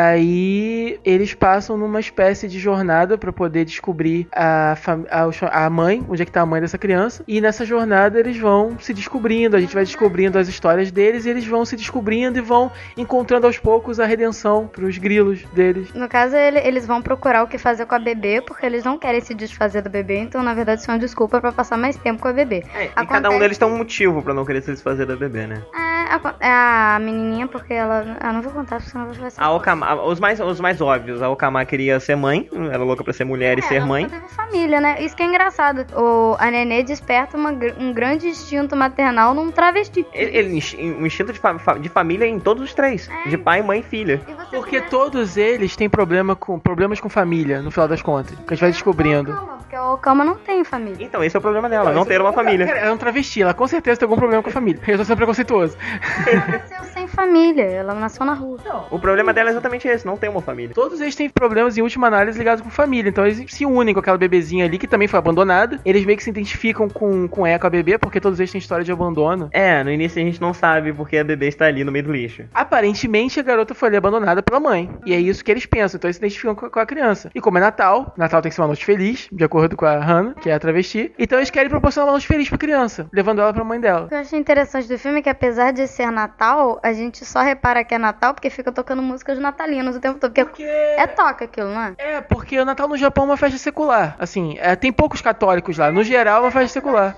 aí eles passam numa espécie de jornada pra poder descobrir a mãe, onde é que tá a mãe dessa criança. E nessa jornada eles vão se descobrindo, a gente vai descobrindo as histórias deles e eles vão se descobrindo e vão encontrando aos poucos a redenção pros grilos deles. No caso, eles vão procurar o que fazer com a bebê, porque eles não querem se desfazer do bebê, então na verdade isso é uma desculpa pra passar mais tempo com a bebê. E cada um deles tem um motivo pra não querer se desfazer da bebê, né? A menininha, porque ela... não vou contar, porque senão vai ser... Os mais óbvios. A Okama queria ser mãe, era louca pra ser mulher e ser mãe. Ela teve família, né? Isso que é engraçado. A Nenê desperta um grande instinto maternal num travesti. Um instinto de família em todos os três. De pai, mãe e filha. Porque todos eles têm problemas com família, no final das contas. Que a gente vai descobrindo. Porque a Okama não tem família. Então, esse é o problema dela, não ter uma família. Cara, ela é um travesti, ela com certeza tem algum problema com a família. Eu tô sendo preconceituoso. Ela nasceu sem família, ela nasceu na rua. O problema dela é exatamente esse, não tem uma família. Todos eles têm problemas, em última análise, ligados com família. Então eles se unem com aquela bebezinha ali, que também foi abandonada. Eles meio que se identificam com a bebê, porque todos eles têm história de abandono. No início a gente não sabe porque a bebê está ali no meio do lixo. Aparentemente a garota foi ali abandonada pela mãe. E é isso que eles pensam, então eles se identificam com a criança. E como é Natal tem que ser uma noite feliz, de acordo com a Hannah, que é a travesti. Então eles querem proporcionar uma noite feliz pra criança, levando ela pra mãe dela. O que eu achei interessante do filme é que apesar de ser Natal, a gente só repara que é Natal porque fica tocando músicas natalinas o tempo todo. Porque é toca aquilo, não é? Porque o Natal no Japão é uma festa secular. Assim, tem poucos católicos lá. No geral, é uma festa secular. Já é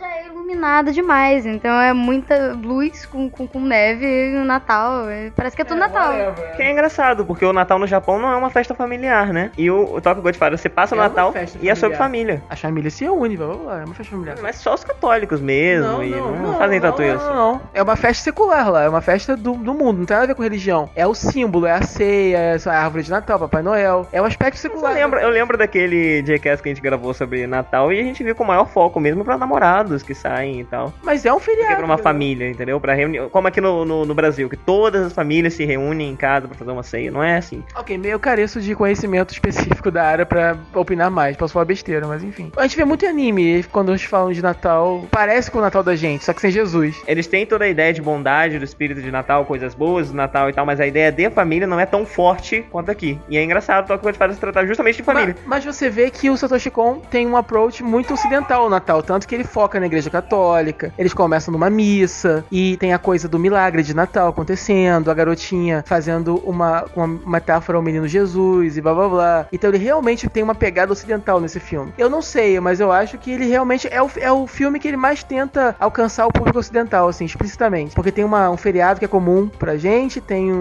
iluminada demais. Então é muita luz com neve no Natal. Parece que é tudo Natal. Que é engraçado, porque o Natal no Japão não é uma festa familiar, né? E o Tokyo Godfather, você passa o Natal e é sobre família. As famílias se unem, vamos lá, é uma festa familiar. Mas só os católicos mesmo, não fazem tanto isso. Não. É uma festa secular lá, é uma festa do mundo, não tem nada a ver com religião. É o símbolo, é a ceia, é a árvore de Natal, Papai Noel. É um aspecto secular. Eu lembro daquele Jcast que a gente gravou sobre Natal e a gente viu com o maior foco mesmo pra namorados que saem e tal. Mas é um feriado. Pra uma família, entendeu? Pra reunião. Como aqui no Brasil, que todas as famílias se reúnem em casa pra fazer uma ceia. Não é assim. Ok, meio careço de conhecimento específico da área pra opinar mais. Posso falar besteira, mas enfim. A gente vê muito anime quando eles falam de Natal. Parece com o Natal da gente, só que sem Jesus. Eles têm toda a ideia de bondade, do espírito de Natal, coisas boas do Natal e tal, mas a ideia de família não é tão forte quanto aqui. E é engraçado, só que pode fazer se tratar justamente de família. Mas você vê que o Satoshi Kon tem um approach muito ocidental ao Natal, tanto que ele foca na igreja católica, eles começam numa missa, e tem a coisa do milagre de Natal acontecendo, a garotinha fazendo uma metáfora ao menino Jesus e blá blá blá. Então ele realmente tem uma pegada ocidental nesse filme. Eu não sei, mas eu acho que ele realmente é o filme que ele mais tenta alcançar o público ocidental, assim, explicitamente. Porque tem um feriado que é comum pra gente, tem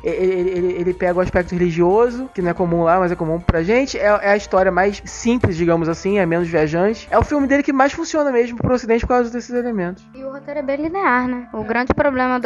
ele pega o aspecto religioso, que não é comum lá, mas é comum pra gente. É a história mais simples, digamos assim, é menos viajante. É o filme dele que mais funciona mesmo pro ocidente por causa desses elementos. E o roteiro é bem linear, né? O grande problema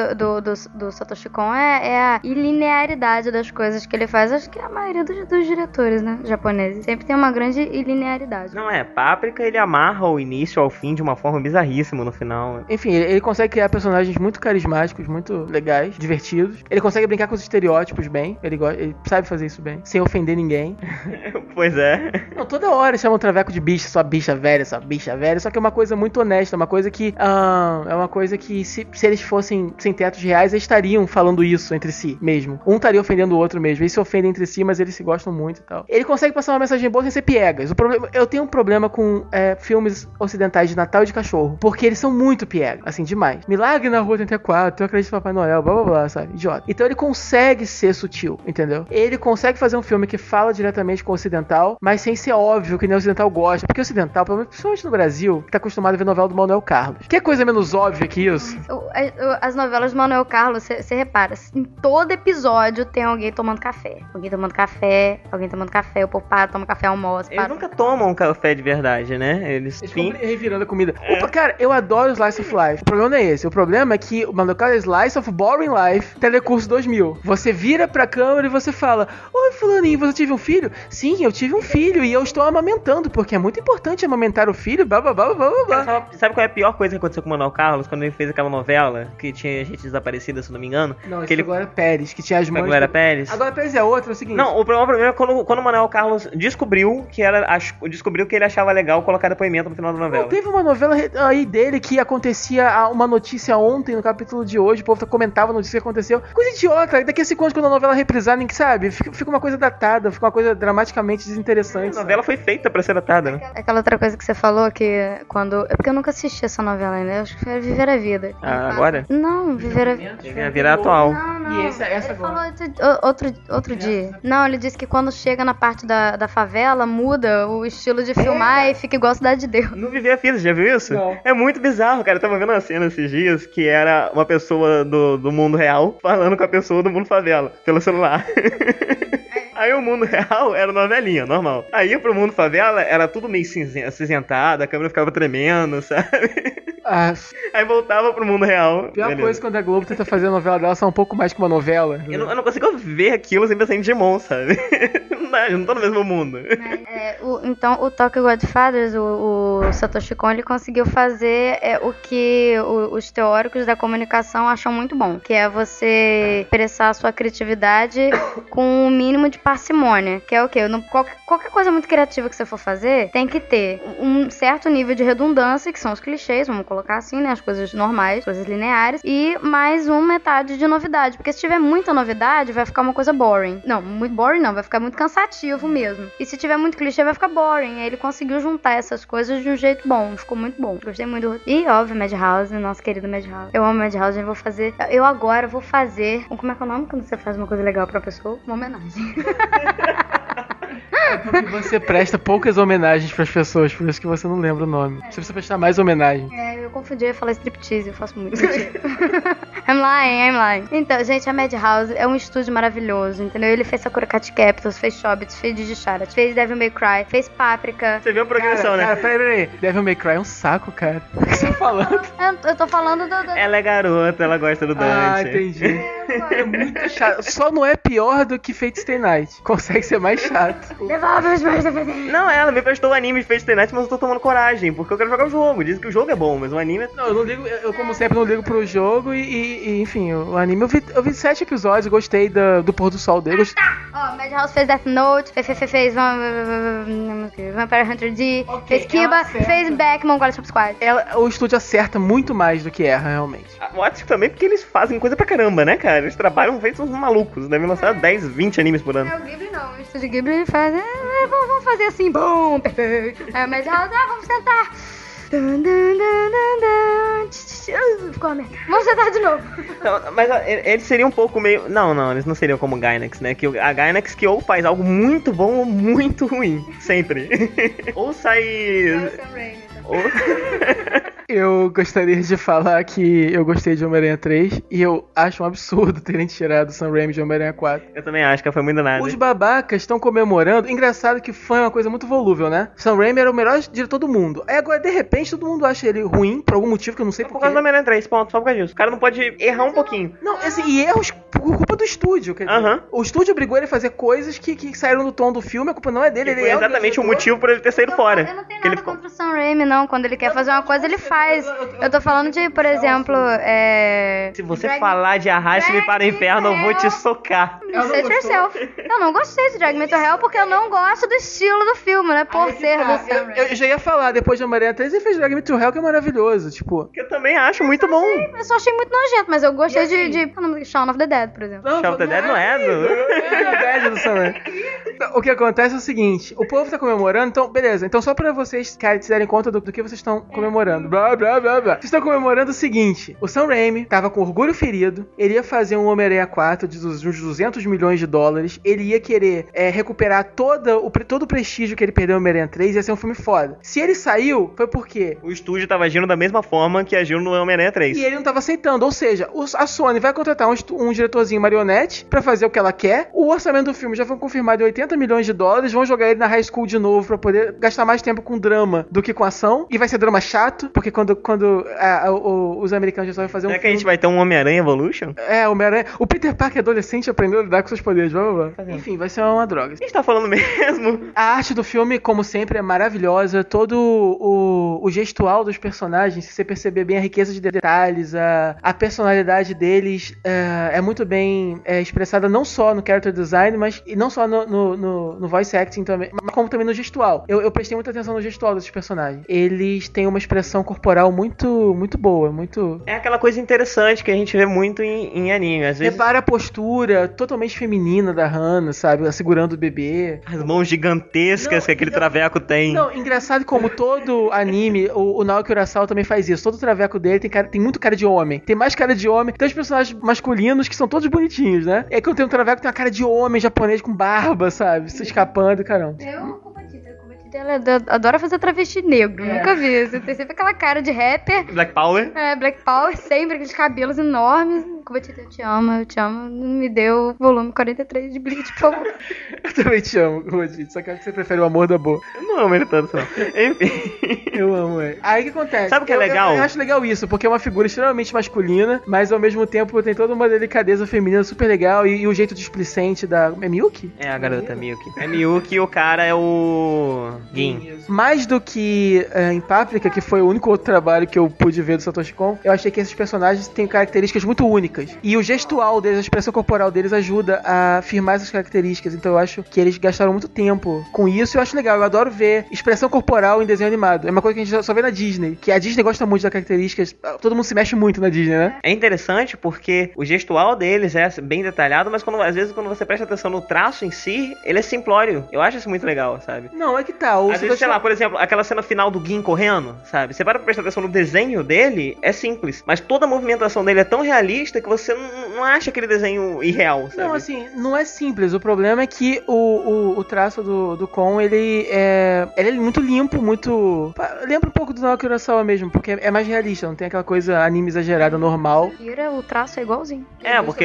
do Satoshi Kon é a ilinearidade das coisas que ele faz. Acho que é a maioria dos diretores, né, japoneses. Sempre tem uma grande ilinearidade. Não é, Páprica ele amarra o início ao fim de uma forma bizarríssima no final. Enfim, ele consegue criar personagens muito carismáticos, muito legais, divertidos. Ele consegue brincar com os estereótipos bem. Ele sabe fazer isso bem, sem ofender ninguém. Pois é. Não, toda hora chamam o Traveco de bicha, sua bicha velha, só que é uma coisa muito honesta, uma coisa que é uma coisa que se eles fossem sem tetos reais, eles estariam falando isso entre si mesmo. Um estaria ofendendo o outro mesmo. Eles se ofendem entre si, mas eles se gostam muito e tal. Ele consegue passar uma mensagem boa sem ser piegas. Eu tenho um problema com filmes ocidentais de Natal e de cachorro, porque eles são muito piegas, assim, demais. Milagre na Rua 34, eu acredito no Papai Noel, blá blá blá, sabe? Idiota. Então ele consegue ser sutil, entendeu? Ele consegue fazer um filme que fala diretamente com o ocidental, mas sem ser óbvio que nem o ocidental gosta. Porque o ocidental, principalmente no Brasil, que tá acostumado a ver novela do Manuel Carlos. Que coisa menos óbvia que isso? As novelas do Manuel Carlos, você repara, em todo episódio tem alguém tomando café. Alguém tomando café, o povo toma café, almoço. Eles nunca tomam café de verdade, né? Eles ficam revirando a comida. Opa, cara, eu adoro Slice of Life. O problema não é esse. O problema é que o Manuel Carlos é Slice of Boring Life, Telecurso 2000. Você vira pra câmera e você fala: oi, fulaninho, você teve um filho? Sim, eu tive um filho e eu estou amamentando, porque é muito importante amamentar o filho, blá blá blá blá blá. Sabe qual é a pior coisa que aconteceu com o Manuel Carlos quando ele fez aquela novela que tinha gente desaparecida, se não me engano? Não, isso Glória Pérez, que tinha as mães... Glória Pérez? A Glória Pérez é outra, é o seguinte... Não, o problema é quando o Manuel Carlos descobriu que ele achava legal colocar depoimento no final da novela. Não, teve uma novela aí dele que acontecia uma notícia ontem, no capítulo de hoje, o povo comentava a notícia que aconteceu. Coisa idiota, daqui a 5 anos quando a novela reprisar, nem que sabe, fica uma coisa datada, fica uma coisa dramaticamente desinteressante. A novela foi feita pra ser datada, né? Aquela outra coisa que você falou, que quando... É porque eu nunca assisti essa novela ainda, eu acho que foi Viver a Vida. Agora? Não, Viver a Vida. Viver a Vida atual. Não. E essa ele agora? falou outro dia. Não, ele disse que quando chega na parte da favela, muda o estilo de filmar e fica igual a Cidade de Deus. Não Viver a Vida, já viu isso? Não. É muito bizarro, cara. Eu tava vendo uma cena esses dias que era uma pessoa do mundo real falando com a pessoa do mundo favela, pelo celular. Aí o mundo real era novelinha, normal. Aí pro mundo favela era tudo meio acinzentado, a câmera ficava tremendo, sabe? Aí voltava pro mundo real. A pior coisa quando a Globo tenta fazer a novela dela são um pouco mais que uma novela. Eu não consigo ver aquilo sem pensar em Digimon, sabe? Eu não tô no mesmo mundo. Então o Tokyo Godfathers, o Satoshi Kon, ele conseguiu fazer o que os teóricos da comunicação acham muito bom, que é você expressar a sua criatividade com o mínimo de parcimônia, que é o quê? Qualquer coisa muito criativa que você for fazer, tem que ter um certo nível de redundância, que são os clichês, vamos colocar assim, né? As coisas normais, coisas lineares, e mais metade de novidade, porque se tiver muita novidade, vai ficar uma coisa boring. Não, muito boring não, vai ficar muito cansativo mesmo. E se tiver muito clichê, vai ficar boring. Aí ele conseguiu juntar essas coisas de um jeito bom, ficou muito bom. Gostei muito do... E, óbvio, Madhouse, nosso querido Madhouse. Eu amo Madhouse, eu agora vou fazer... Como é que é o nome quando você faz uma coisa legal pra pessoa? Uma homenagem. Porque você presta poucas homenagens pras pessoas, por isso que você não lembra o nome. Você precisa prestar mais homenagem. Eu confundi, eu ia falar striptease, eu faço muito sentido. I'm lying. Então, gente, a Madhouse é um estúdio maravilhoso, entendeu? Ele fez Sakura Card Captors, fez Shobits, fez Digi Charat, fez Devil May Cry, fez Paprika. Você viu a progressão, né? Cara, peraí. Devil May Cry é um saco, cara. O que você tá falando? Eu tô falando do... Ela é garota, ela gosta do Dante. Ah, entendi. É muito chato. Só não é pior do que Fate Stay Night. Consegue ser mais chato. Devolve os meus DVDs. Não, ela me prestou o anime Fate Stay Night, mas eu tô tomando coragem, porque eu quero jogar o jogo. Dizem que o jogo é bom, mas o anime é... Não, eu não ligo, eu como sempre não ligo pro jogo e enfim, o anime eu vi 7 episódios, gostei do pôr do sol dele. Ó, Madhouse fez Death Note, fez Vampire Hunter D, fez Kiba, fez Backman, Quality Squad. O estúdio acerta muito mais do que erra, realmente. Eu acho também porque eles fazem coisa pra caramba, né, cara? Eles trabalham feitos uns malucos, devem lançar 10, 20 animes por ano. O Ghibli não, o estúdio Ghibli faz, vamos fazer assim, bom, perfeito. Madhouse, vamos sentar. Ficou a merda. Vamos sentar de novo. Não, mas eles seriam um pouco meio... Não, eles não seriam como o Gainax, né? Que a Gainax que ou faz algo muito bom ou muito ruim. Sempre. Ou sai... Eu gostaria de falar que eu gostei de Homem-Aranha 3 e eu acho um absurdo terem tirado o Sam Raimi de Homem-Aranha 4. Eu também acho que foi muito nada. Os babacas estão comemorando. Engraçado que fã é uma coisa muito volúvel, né? Sam Raimi era o melhor diretor do mundo. Aí agora, de repente, todo mundo acha ele ruim por algum motivo que eu não sei por causa do Homem-Aranha 3, ponto. Só por causa disso. O cara não pode errar um pouquinho. Não, assim, e erros por culpa do estúdio. Quer dizer, o estúdio obrigou ele a fazer coisas que saíram do tom do filme. A culpa não é dele. Ele foi exatamente o motivo por ele ter saído fora. Eu não tenho nada contra o Sam Raimi, não. Quando ele quer fazer uma coisa, ele faz. Eu tô falando de, por exemplo, Se você falar de Arraste-me para o Inferno, eu vou te socar. Set yourself. Eu não gostei de Drag Me to Hell porque eu não gosto do estilo do filme, né? Por ser do Sam Raimi. Eu já ia falar, depois de Homem-Aranha 3, ele fez Drag Me to Hell, que é maravilhoso, tipo... Que eu também acho muito bom. Eu só achei muito nojento, mas eu gostei de Shaun of the Dead, por exemplo. Shaun of the Dead não é do Sam Raimi. O que acontece é o seguinte, o povo tá comemorando, então, beleza. Então só pra vocês, cara, se derem conta do que vocês estão comemorando. Blá, blá, blá, blá. Vocês estão comemorando o seguinte, o Sam Raimi tava com orgulho ferido, ele ia fazer um Homem-Aranha 4 de uns 200 milhões de dólares, ele ia querer recuperar todo o prestígio que ele perdeu no Homem-Aranha 3, ia ser um filme foda. Se ele saiu, foi porque... o estúdio tava agindo da mesma forma que agiu no Homem-Aranha 3. E ele não tava aceitando, ou seja, a Sony vai contratar um diretorzinho marionete pra fazer o que ela quer, o orçamento do filme já foi confirmado em 80 milhões de dólares, vão jogar ele na high school de novo pra poder gastar mais tempo com drama do que com ação, e vai ser drama chato, porque quando os americanos já sabem fazer um filme... Será que a gente vai ter um Homem-Aranha Evolution? Homem-Aranha... O Peter Parker adolescente aprendeu a lidar com seus poderes, blá. Enfim, vai ser uma droga. A gente tá falando mesmo? A arte do filme, como sempre, é maravilhosa, todo o gestual dos personagens, se você perceber bem a riqueza de detalhes, a personalidade deles é muito bem expressada não só no character design, mas e não só no voice acting também, mas como também no gestual. Eu prestei muita atenção no gestual desses personagens. Eles têm uma expressão corporal muito, muito boa, muito... É aquela coisa interessante que a gente vê muito em anime, às vezes... Repara a postura totalmente feminina da Hana, sabe? Segurando o bebê. As mãos gigantescas que aquele traveco tem. Não, engraçado como todo anime, o Naoki Urasawa também faz isso. Todo traveco dele tem muito cara de homem. Tem mais cara de homem. Tem os personagens masculinos que são todos bonitinhos, né? E aí quando tem um traveco, tem uma cara de homem japonês com barba, sabe? Se escapando, caramba. Ela adora fazer travesti negro, nunca vi. Você tem sempre aquela cara de rapper. Black Power? Black Power, sempre, aqueles cabelos enormes. Kubatita, eu te amo. Me deu volume 43 de Bleach, por favor. Eu também te amo, Kubatita, só que você prefere o amor da boa. Eu não amo ele tanto, não. Enfim. Eu amo ele. Aí o que acontece? Sabe o que é legal? Eu acho legal isso, porque é uma figura extremamente masculina, mas ao mesmo tempo tem toda uma delicadeza feminina super legal e o jeito displicente da... É Miyuki? É a garota Miyuki. É Miyuki e o cara é o... Gin. Mais do que em Paprika, que foi o único outro trabalho que eu pude ver do Satoshi Kon, eu achei que esses personagens têm características muito únicas. E o gestual deles, a expressão corporal deles ajuda a firmar essas características. Então eu acho que eles gastaram muito tempo com isso e eu acho legal. Eu adoro ver expressão corporal em desenho animado. É uma coisa que a gente só vê na Disney. Que a Disney gosta muito das características. Todo mundo se mexe muito na Disney, né? É interessante porque o gestual deles é bem detalhado, mas às vezes quando você presta atenção no traço em si, ele é simplório. Eu acho isso muito legal, sabe? Não, é que tá. Às vezes, sei lá, por exemplo, aquela cena final do Gin correndo, sabe? Você para pra prestar atenção no desenho dele, é simples. Mas toda a movimentação dele é tão realista que você não acha aquele desenho irreal, sabe? Não, assim, não é simples. O problema é que o traço do Kon, ele é muito limpo, muito... Lembra um pouco do Naoki Urasawa mesmo, porque é mais realista, não tem aquela coisa anime exagerada, normal. O traço é igualzinho. Porque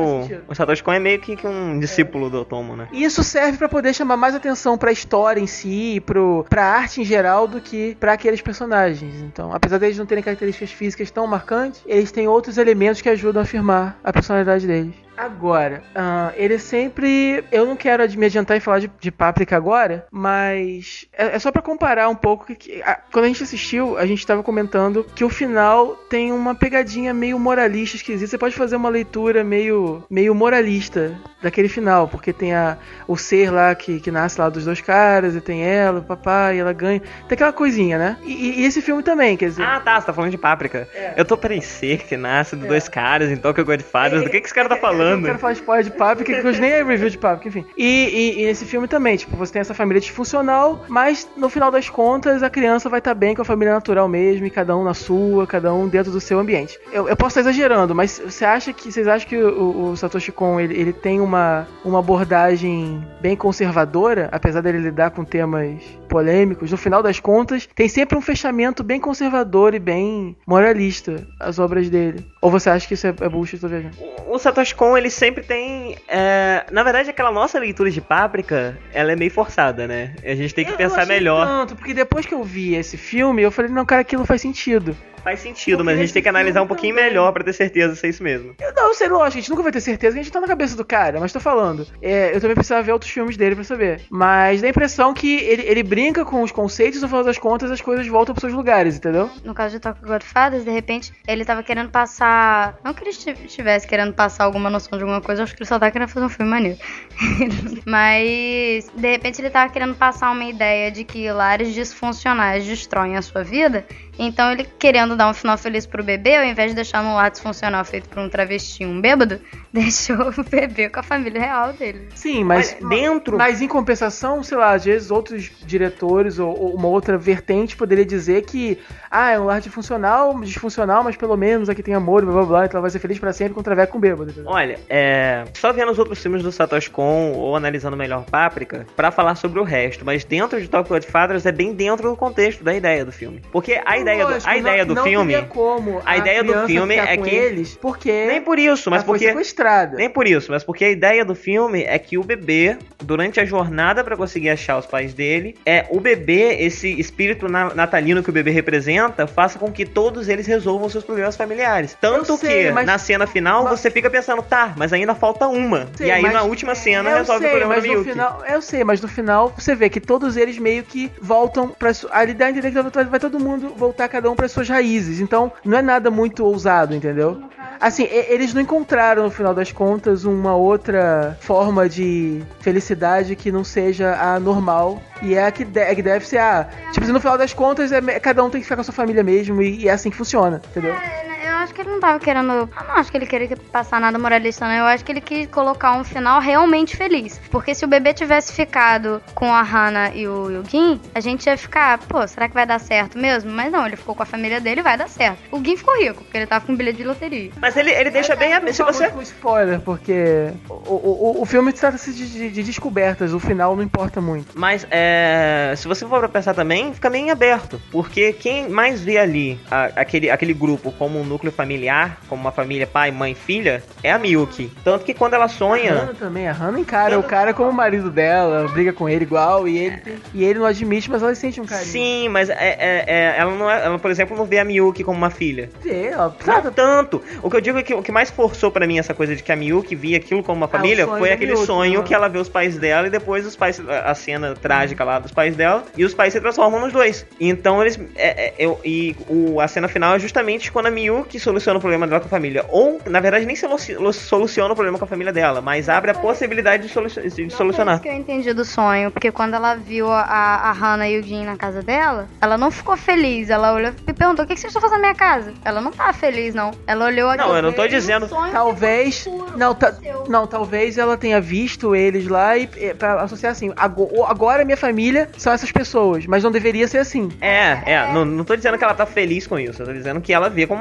o Satoshi Kon é meio que um discípulo do Otomo, né? E isso serve pra poder chamar mais atenção pra história em si, pra arte em geral, do que pra aqueles personagens. Então, apesar deles não terem características físicas tão marcantes, eles têm outros elementos que ajudam a afirmar a personalidade deles. Agora, ele sempre... Eu não quero me adiantar e falar de Paprika agora, mas é só pra comparar um pouco. Quando a gente assistiu, a gente tava comentando que o final tem uma pegadinha meio moralista, esquisita. Você pode fazer uma leitura meio moralista daquele final, porque tem o ser lá que nasce lá dos dois caras, e tem ela, o papai, e ela ganha. Tem aquela coisinha, né? E esse filme também, quer dizer... Você tá falando de Paprika. Eu tô pra ser que nasce dos dois caras, então que eu gosto de fadas. Do que esse cara tá falando? Eu não quero falar spoiler de Paprika, que hoje nem é review de Paprika, enfim. E nesse filme também, tipo, você tem essa família disfuncional, mas no final das contas a criança vai estar bem com a família natural mesmo, e cada um na sua, cada um dentro do seu ambiente. Eu posso estar exagerando, mas vocês acham que o Satoshi Kon, ele tem uma abordagem bem conservadora, apesar dele lidar com temas polêmicos? No final das contas, tem sempre um fechamento bem conservador e bem moralista as obras dele. Ou você acha que isso é bullshit, tô viajando? O Satoshi Kon, ele sempre tem... na verdade, aquela nossa leitura de Paprika, ela é meio forçada, né? A gente tem que pensar melhor. Tanto, porque depois que eu vi esse filme, eu falei, não, cara, aquilo faz sentido. Faz sentido, mas a gente tem que analisar um pouquinho melhor pra ter certeza se é isso mesmo. Eu sei, lógico, a gente nunca vai ter certeza, que a gente tá na cabeça do cara, mas tô falando. Eu também precisava ver outros filmes dele pra saber. Mas dá a impressão que ele brinca com os conceitos e no final das contas as coisas voltam pros seus lugares, entendeu? No caso de Tokyo Godfathers, de repente, ele tava querendo passar... Não que ele estivesse querendo passar alguma noção de alguma coisa, acho que ele só tá querendo fazer um filme maneiro. Mas, de repente, ele tava querendo passar uma ideia de que lares disfuncionais destroem a sua vida. Então ele, querendo dar um final feliz pro bebê, ao invés de deixar num lar disfuncional feito por um travesti, um bêbado, deixou o bebê com a família real dele. Sim, mas dentro... Mas em compensação, sei lá, às vezes outros diretores ou uma outra vertente poderia dizer que é um lar disfuncional, mas pelo menos aqui tem amor, blá blá blá, então ela vai ser feliz pra sempre com um traveco com um bêbado. Entendeu? Olha, só vendo os outros filmes do Satoshi Kon ou analisando melhor Paprika pra falar sobre o resto, mas dentro de Tokyo Godfathers é bem dentro do contexto da ideia do filme. Porque a ideia do filme é que eles, porque nem por isso, mas porque sequestrada. Nem por isso, mas porque a ideia do filme é que o bebê, durante a jornada pra conseguir achar os pais dele, o bebê, esse espírito natalino que o bebê representa, faça com que todos eles resolvam seus problemas familiares. Tanto na cena final você fica pensando, mas ainda falta uma. E aí na última cena resolve o problema do Miyuki. Eu sei, mas no final você vê que todos eles meio que voltam pra... Ali dá a entender que vai todo mundo voltar cada um para suas raízes. Então, não é nada muito ousado, entendeu? Assim, eles não encontraram, no final das contas, uma outra forma de felicidade que não seja a normal. E é a que deve ser tipo assim, no final das contas, cada um tem que ficar com a sua família mesmo. E é assim que funciona, entendeu? Eu acho que ele não tava querendo... Eu não acho que ele queria passar nada moralista, não. Eu acho que ele quis colocar um final realmente feliz. Porque se o bebê tivesse ficado com a Hana e o Gin, a gente ia ficar, será que vai dar certo mesmo? Mas não, ele ficou com a família dele, vai dar certo. O Gin ficou rico, porque ele tava com um bilhete de loteria. Mas ele deixa bem... Se você... com spoiler, porque o filme trata-se de descobertas, o final não importa muito. Mas, se você for pra pensar também, fica meio em aberto. Porque quem mais vê ali aquele grupo como um núcleo familiar, como uma família pai, mãe, filha, é a Miyuki. Tanto que quando ela sonha... A Hana também, a Hana encara o cara como o marido dela, briga com ele igual, e ele não admite, mas ela sente um carinho. Sim, mas ela, por exemplo, não vê a Miyuki como uma filha. Não tanto. O que eu digo é que o que mais forçou pra mim essa coisa de que a Miyuki via aquilo como uma família foi aquele sonho que ela vê os pais dela e depois os pais, a cena trágica lá dos pais dela, e os pais se transformam nos dois. Então eles... a cena final é justamente quando a Miyuki soluciona o problema dela com a família. Ou, na verdade, nem soluciona o problema com a família dela, mas abre a possibilidade de solucionar. Isso que eu entendi do sonho, porque quando ela viu a Hana e o Jin na casa dela, ela não ficou feliz. Ela olhou e perguntou, o que vocês estão fazendo na minha casa? Ela não tá feliz, não. Ela olhou aqui. Não, eu não tô dizendo... Talvez... talvez ela tenha visto eles lá e pra associar assim, agora minha família são essas pessoas, mas não deveria ser assim. Não tô dizendo que ela tá feliz com isso, eu tô dizendo que ela vê como uma família,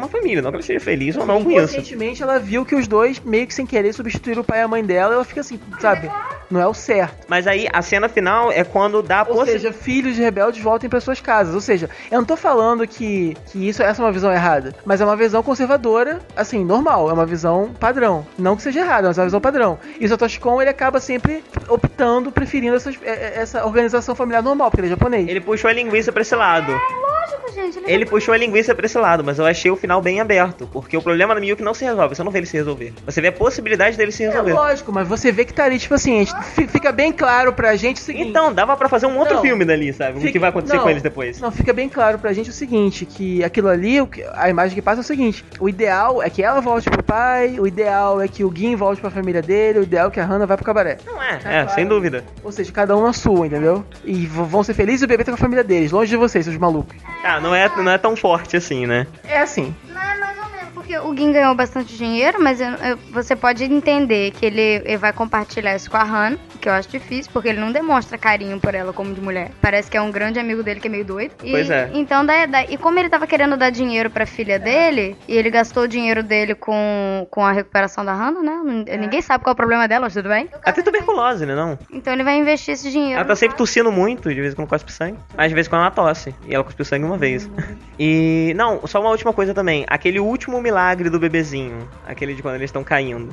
Não que ela seja feliz ou não com isso. Recentemente ela viu que os dois, meio que sem querer, substituíram o pai e a mãe dela, e ela fica assim, sabe? Não é o certo. Mas aí, a cena final é quando dá a Ou seja, filhos de rebeldes voltem para suas casas. Ou seja, eu não tô falando que essa é uma visão errada, mas é uma visão conservadora, assim, normal. É uma visão padrão. Não que seja errada, mas é uma visão padrão. E o Satoshi Kon, ele acaba sempre optando, preferindo essa organização familiar normal, porque ele é japonês. Ele puxou a linguiça pra esse lado. Lógico, gente. Ele puxou a linguiça pra esse lado, mas eu achei o final bem aberto. Porque o problema do Miyuki não se resolve. Você não vê ele se resolver. Você vê a possibilidade dele se resolver. É lógico, mas você vê que tá ali, tipo assim, fica bem claro pra gente o seguinte. Então, dava pra fazer um outro filme dali, sabe? O que vai acontecer com eles depois. Não, fica bem claro pra gente o seguinte, que aquilo ali, a imagem que passa é o seguinte: o ideal é que ela volte pro pai, o ideal é que o Gin volte pra família dele, o ideal é que a Hana vá pro cabaré. Não é, claro. Sem dúvida. Ou seja, cada um na sua, entendeu? E vão ser felizes e o bebê tá com a família deles, longe de vocês, seus malucos. Ah, não é tão forte assim, né? É assim. Não é mais ou menos, porque o Gin ganhou bastante dinheiro, mas você pode entender que ele vai compartilhar isso com a Han, que eu acho difícil, porque ele não demonstra carinho por ela como de mulher. Parece que é um grande amigo dele que é meio doido. Pois é. Então, e como ele tava querendo dar dinheiro pra filha dele, e ele gastou o dinheiro dele com a recuperação da Hana, né? Ninguém sabe qual é o problema dela, mas tudo bem. Até tuberculose, né, não? Então ele vai investir esse dinheiro. Ela tá sempre tossindo muito, de vez em quando cospe sangue. Mas de vez em quando ela tosse. E ela cuspiu sangue uma vez. E, não, só uma última coisa também. Aquele último milagre do bebezinho. Aquele de quando eles estão caindo.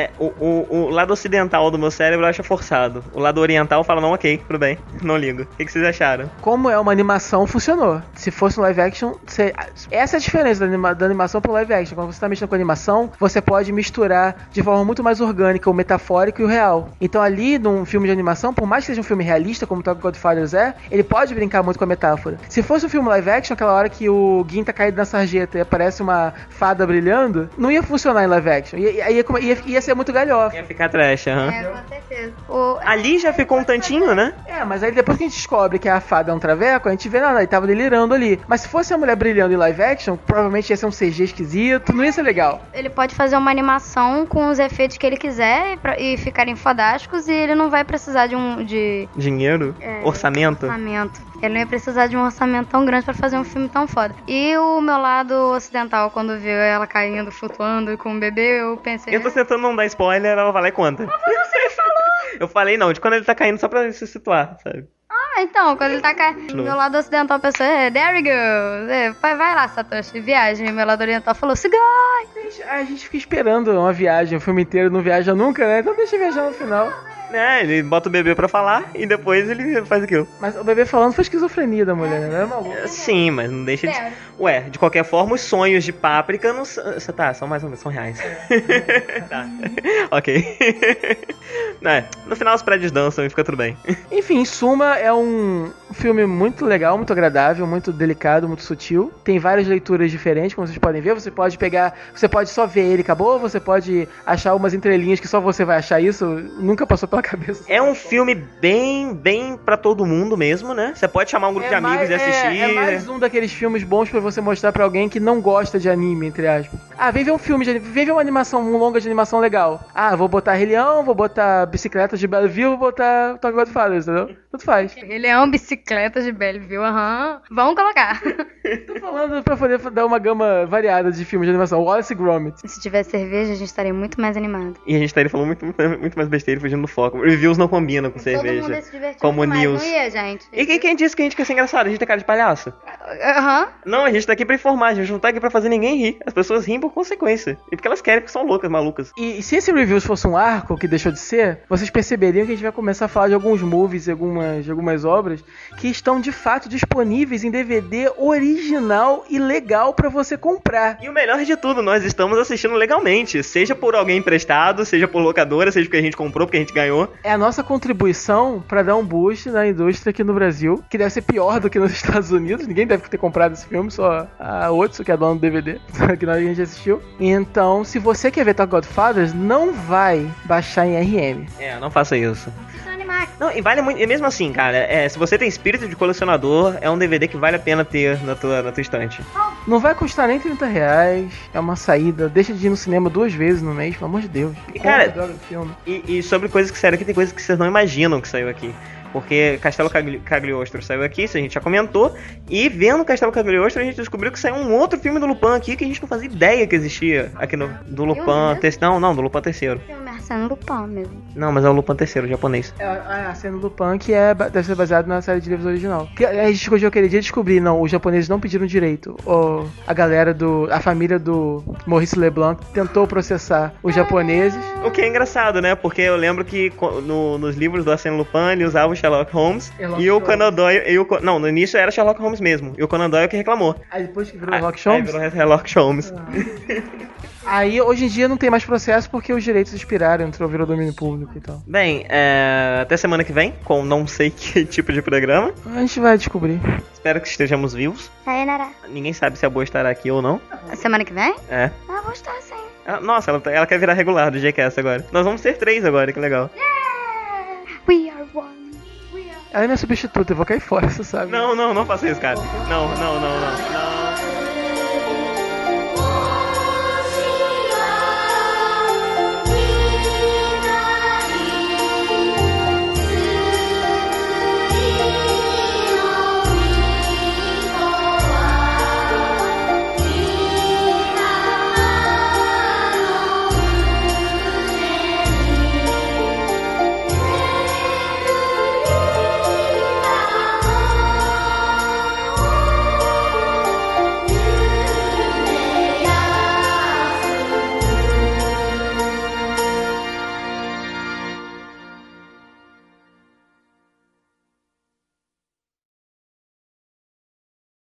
O lado ocidental do meu cérebro acha forçado. O lado oriental fala, não, ok, tudo bem. Não ligo. O que vocês acharam? Como é uma animação, funcionou. Se fosse um live action, essa é a diferença da animação pro live action. Quando você tá mexendo com animação, você pode misturar de forma muito mais orgânica o metafórico e o real. Então ali, num filme de animação, por mais que seja um filme realista, como o Godfathers ele pode brincar muito com a metáfora. Se fosse um filme live action, aquela hora que o Gin tá caído na sarjeta e aparece uma fada brilhando, não ia funcionar em live action. Ia ser muito galhofa. Ia ficar trash, com certeza. Ali já ficou um tantinho, né? Mas aí depois que a gente descobre que a fada é um traveco, a gente vê, ele tava delirando ali. Mas se fosse a mulher brilhando em live action, provavelmente ia ser um CG esquisito, não ia ser legal. Ele pode fazer uma animação com os efeitos que ele quiser e ficarem fodásticos, e ele não vai precisar de dinheiro? Orçamento? Ele não ia precisar de um orçamento tão grande pra fazer um filme tão foda. E o meu lado ocidental, quando viu ela caindo, flutuando com o bebê, eu pensei... Eu tô tentando não dar spoiler, ela vai lá e conta. Mas você falou! Eu falei não, de quando ele tá caindo, só pra se situar, sabe? Então, quando ele tá caindo, meu lado ocidental pensou, there we go, vai lá, Satoshi, viagem. Meu lado oriental falou, Sigai! A gente fica esperando uma viagem, o filme inteiro não viaja nunca, né? Então deixa viajar no final. Ele bota o bebê pra falar e depois ele faz aquilo. Mas o bebê falando foi esquizofrenia da mulher, né? Era maluco. Sim, mas não deixa de... Ué, de qualquer forma, os sonhos de Páprica não são mais ou menos, são reais. Tá, ok. No final os prédios dançam e fica tudo bem. Enfim, em suma, é um filme muito legal, muito agradável, muito delicado, muito sutil. Tem várias leituras diferentes, como vocês podem ver. Você pode só ver ele, acabou. Você pode achar umas entrelinhas que só você vai achar isso. Nunca passou pela cabeça. É um filme bem pra todo mundo mesmo, né? Você pode chamar um grupo de amigos e assistir. É mais um daqueles filmes bons pra você mostrar pra alguém que não gosta de anime, entre aspas. Vem ver um filme, vem ver uma animação, um longa de animação legal. Vou botar Rei Leão, vou botar Bicicletas de Belleville, vou botar Tokyo Godfathers, entendeu? Tudo faz. Rei Leão, Bicicletas de Belleville, vamos colocar. Tô falando pra poder dar uma gama variada de filmes de animação. Wallace e Gromit. Se tivesse cerveja, a gente estaria muito mais animado. E a gente estaria falando muito mais besteira, fugindo do foco. Reviews não combinam com cerveja. Todo mundo se divertiu como mais, news. não ia, gente? E quem disse que a gente quer ser engraçado? A gente tem cara de palhaço? Não, a gente tá aqui pra informar, a gente não tá aqui pra fazer ninguém rir. As pessoas riem por consequência. E porque elas querem, porque são loucas, malucas. E se esse reviews fosse um arco, que deixou de ser, vocês perceberiam que a gente vai começar a falar de alguns movies e algumas obras que estão de fato disponíveis em DVD original e legal pra você comprar. E o melhor de tudo, nós estamos assistindo legalmente. Seja por alguém emprestado, seja por locadora, seja porque a gente comprou, porque a gente ganhou. É a nossa contribuição pra dar um boost na indústria aqui no Brasil, que deve ser pior do que nos Estados Unidos. Ninguém deve ter comprado esse filme, só a Otsu, que é a dona do DVD, que a gente assistiu. Então, se você quer ver Tokyo Godfathers, não vai baixar em RM. Não faça isso. Não, e vale muito, e mesmo assim, cara, se você tem espírito de colecionador, é um DVD que vale a pena ter na tua estante. Não vai custar nem R$30, é uma saída, deixa de ir no cinema 2 vezes no mês, pelo amor de Deus. E cara, e sobre coisas que saíram aqui, tem coisas que vocês não imaginam que saiu aqui. Porque Castelo Cagliostro saiu aqui, isso a gente já comentou. E vendo Castelo Cagliostro, a gente descobriu que saiu um outro filme do Lupin aqui que a gente não fazia ideia que existia aqui do Lupin. Não, do Lupin terceiro. Filme Arsène Lupin mesmo. Não, mas é o Lupin terceiro, japonês. A cena do Lupin, que deve ser baseado na série de livros original. Que a gente discutiu aquele dia e descobri, não, os japoneses não pediram direito. A família do Maurice Leblanc tentou processar os japoneses. O que é engraçado, né? Porque eu lembro que nos livros do Arsène Lupin ele usava o Sherlock Holmes e o Conan Doyle. Não, no início era Sherlock Holmes mesmo. E o Conan Doyle que reclamou. Aí depois que virou Sherlock Holmes? Aí virou Sherlock Holmes. Aí hoje em dia não tem mais processo porque os direitos expiraram, virou domínio público e tal. Bem, até semana que vem, com não sei que tipo de programa. A gente vai descobrir. Espero que estejamos vivos. Sayonara. Ninguém sabe se a Boa estará aqui ou não. Semana que vem? É. Ah, vou estar sim. Nossa, ela quer virar regular do Jcast agora. Nós vamos ser 3 agora, que legal. Yeah! We are one. Ela é minha substituta, eu vou cair fora, você sabe. Não faça isso, cara. Não.